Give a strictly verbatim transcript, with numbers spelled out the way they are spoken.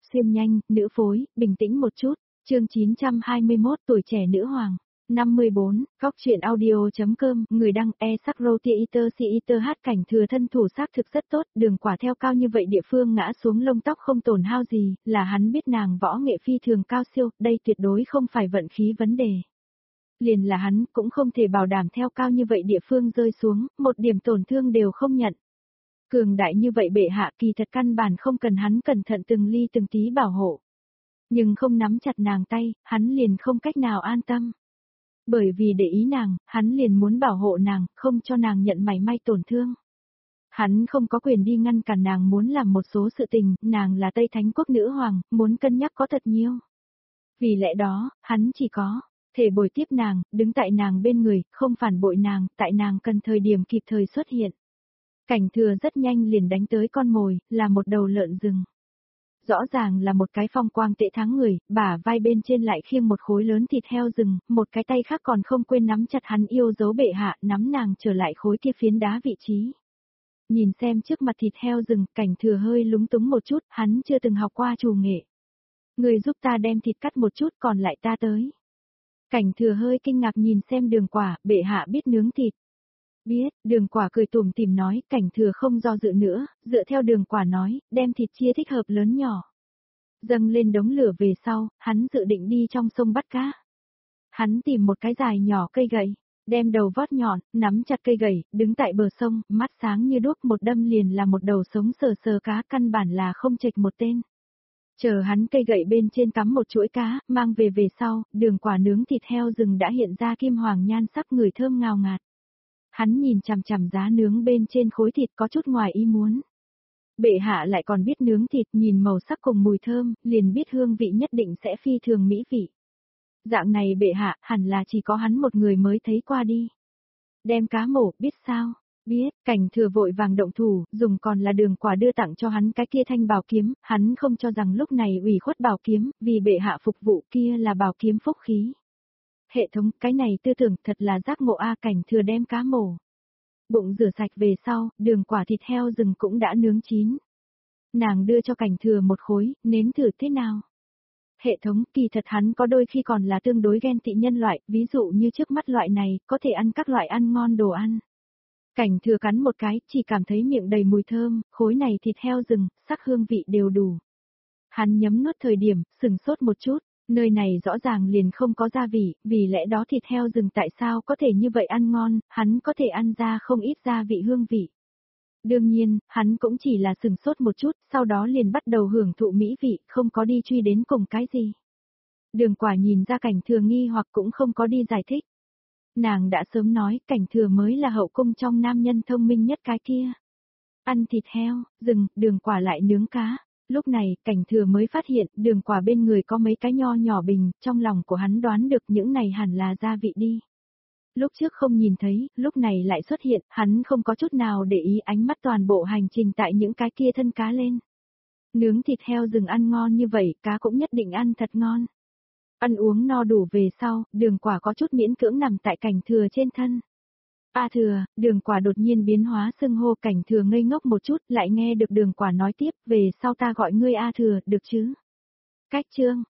xuyên nhanh, nữ phối, bình tĩnh một chút. Chương chín trăm hai mươi mốt tuổi trẻ nữ hoàng. năm mươi bốn, Góc truyện audio.com, người đăng e sắc roti iter si iter hát cảnh thừa thân thủ xác thực rất tốt, đường quả theo cao như vậy địa phương ngã xuống lông tóc không tổn hao gì, là hắn biết nàng võ nghệ phi thường cao siêu, đây tuyệt đối không phải vận khí vấn đề. Liền là hắn cũng không thể bảo đảm theo cao như vậy địa phương rơi xuống, một điểm tổn thương đều không nhận. Cường đại như vậy bệ hạ kỳ thật căn bản không cần hắn cẩn thận từng ly từng tí bảo hộ. Nhưng không nắm chặt nàng tay, hắn liền không cách nào an tâm. Bởi vì để ý nàng, hắn liền muốn bảo hộ nàng, không cho nàng nhận mảy may tổn thương. Hắn không có quyền đi ngăn cản nàng muốn làm một số sự tình, nàng là Tây Thánh Quốc nữ hoàng, muốn cân nhắc có thật nhiều. Vì lẽ đó, hắn chỉ có thể bồi tiếp nàng, đứng tại nàng bên người, không phản bội nàng, tại nàng cần thời điểm kịp thời xuất hiện. Cảnh thừa rất nhanh liền đánh tới con mồi, là một đầu lợn rừng. Rõ ràng là một cái phong quang tệ thắng người, bả vai bên trên lại khiêng một khối lớn thịt heo rừng, một cái tay khác còn không quên nắm chặt hắn yêu dấu bệ hạ, nắm nàng trở lại khối kia phiến đá vị trí. Nhìn xem trước mặt thịt heo rừng, cảnh thừa hơi lúng túng một chút, hắn chưa từng học qua trù nghệ. Người giúp ta đem thịt cắt một chút còn lại ta tới. Cảnh thừa hơi kinh ngạc nhìn xem đường quả, bệ hạ biết nướng thịt. Biết, đường quả cười tủm tỉm nói, cảnh thừa không do dự nữa, dựa theo đường quả nói, đem thịt chia thích hợp lớn nhỏ. Dâng lên đống lửa về sau, hắn dự định đi trong sông bắt cá. Hắn tìm một cái dài nhỏ cây gậy, đem đầu vót nhọn, nắm chặt cây gậy, đứng tại bờ sông, mắt sáng như đuốc một đâm liền là một đầu sống sờ sờ cá căn bản là không chệch một tên. Chờ hắn cây gậy bên trên cắm một chuỗi cá, mang về về sau, đường quả nướng thịt heo rừng đã hiện ra kim hoàng nhan sắc người thơm ngào ngạt. Hắn nhìn chằm chằm giá nướng bên trên khối thịt có chút ngoài ý muốn. Bệ hạ lại còn biết nướng thịt, nhìn màu sắc cùng mùi thơm, liền biết hương vị nhất định sẽ phi thường mỹ vị. Dạng này bệ hạ, hẳn là chỉ có hắn một người mới thấy qua đi. Đem cá mổ, biết sao? Biết, cảnh thừa vội vàng động thủ, dùng còn là đường quả đưa tặng cho hắn cái kia thanh bảo kiếm, hắn không cho rằng lúc này ủy khuất bảo kiếm, vì bệ hạ phục vụ kia là bảo kiếm phúc khí. Hệ thống, cái này tư tưởng thật là giác ngộ a. Cảnh thừa đem cá mổ. Bụng rửa sạch về sau, đường quả thịt heo rừng cũng đã nướng chín. Nàng đưa cho cảnh thừa một khối, nếm thử thế nào. Hệ thống, kỳ thật hắn có đôi khi còn là tương đối ghen tị nhân loại, ví dụ như trước mắt loại này, có thể ăn các loại ăn ngon đồ ăn. Cảnh thừa cắn một cái, chỉ cảm thấy miệng đầy mùi thơm, khối này thịt heo rừng, sắc hương vị đều đủ. Hắn nhấm nuốt thời điểm, sừng sốt một chút. Nơi này rõ ràng liền không có gia vị, vì lẽ đó thịt heo rừng tại sao có thể như vậy ăn ngon, hắn có thể ăn ra không ít gia vị hương vị. Đương nhiên, hắn cũng chỉ là sừng sốt một chút, sau đó liền bắt đầu hưởng thụ mỹ vị, không có đi truy đến cùng cái gì. Đường quả nhìn ra cảnh thừa nghi hoặc cũng không có đi giải thích. Nàng đã sớm nói, cảnh thừa mới là hậu cung trong nam nhân thông minh nhất cái kia. Ăn thịt heo, rừng, đường quả lại nướng cá. Lúc này, cảnh thừa mới phát hiện, đường quả bên người có mấy cái nho nhỏ bình, trong lòng của hắn đoán được những này hẳn là gia vị đi. Lúc trước không nhìn thấy, lúc này lại xuất hiện, hắn không có chút nào để ý ánh mắt toàn bộ hành trình tại những cái kia thân cá lên. Nướng thịt heo rừng ăn ngon như vậy, cá cũng nhất định ăn thật ngon. Ăn uống no đủ về sau, đường quả có chút miễn cưỡng nằm tại cảnh thừa trên thân. A thừa, đường quả đột nhiên biến hóa xưng hô. Cảnh thừa ngây ngốc một chút, lại nghe được đường quả nói tiếp, về sau ta gọi ngươi A thừa, được chứ? Cách chương,